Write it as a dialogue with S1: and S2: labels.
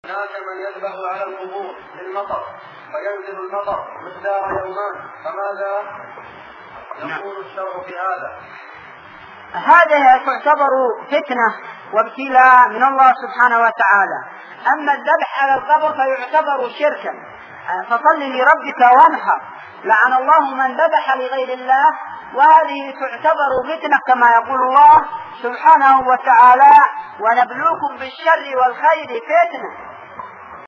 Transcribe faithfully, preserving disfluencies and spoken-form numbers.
S1: هناك من يذبح على القبور للمطر فينزل المطر مقدار يومان، فماذا يقول الشرع في هذا؟
S2: هذه تعتبر فتنة وابتلاء من الله سبحانه وتعالى. أما الذبح على القبر فيعتبر شركا، فصل لربك وانحر، لعن الله من ذبح لغير الله، وهذه تعتبر فتنة كما يقول الله سبحانه وتعالى: ونبلوكم بالشر والخير فتنة.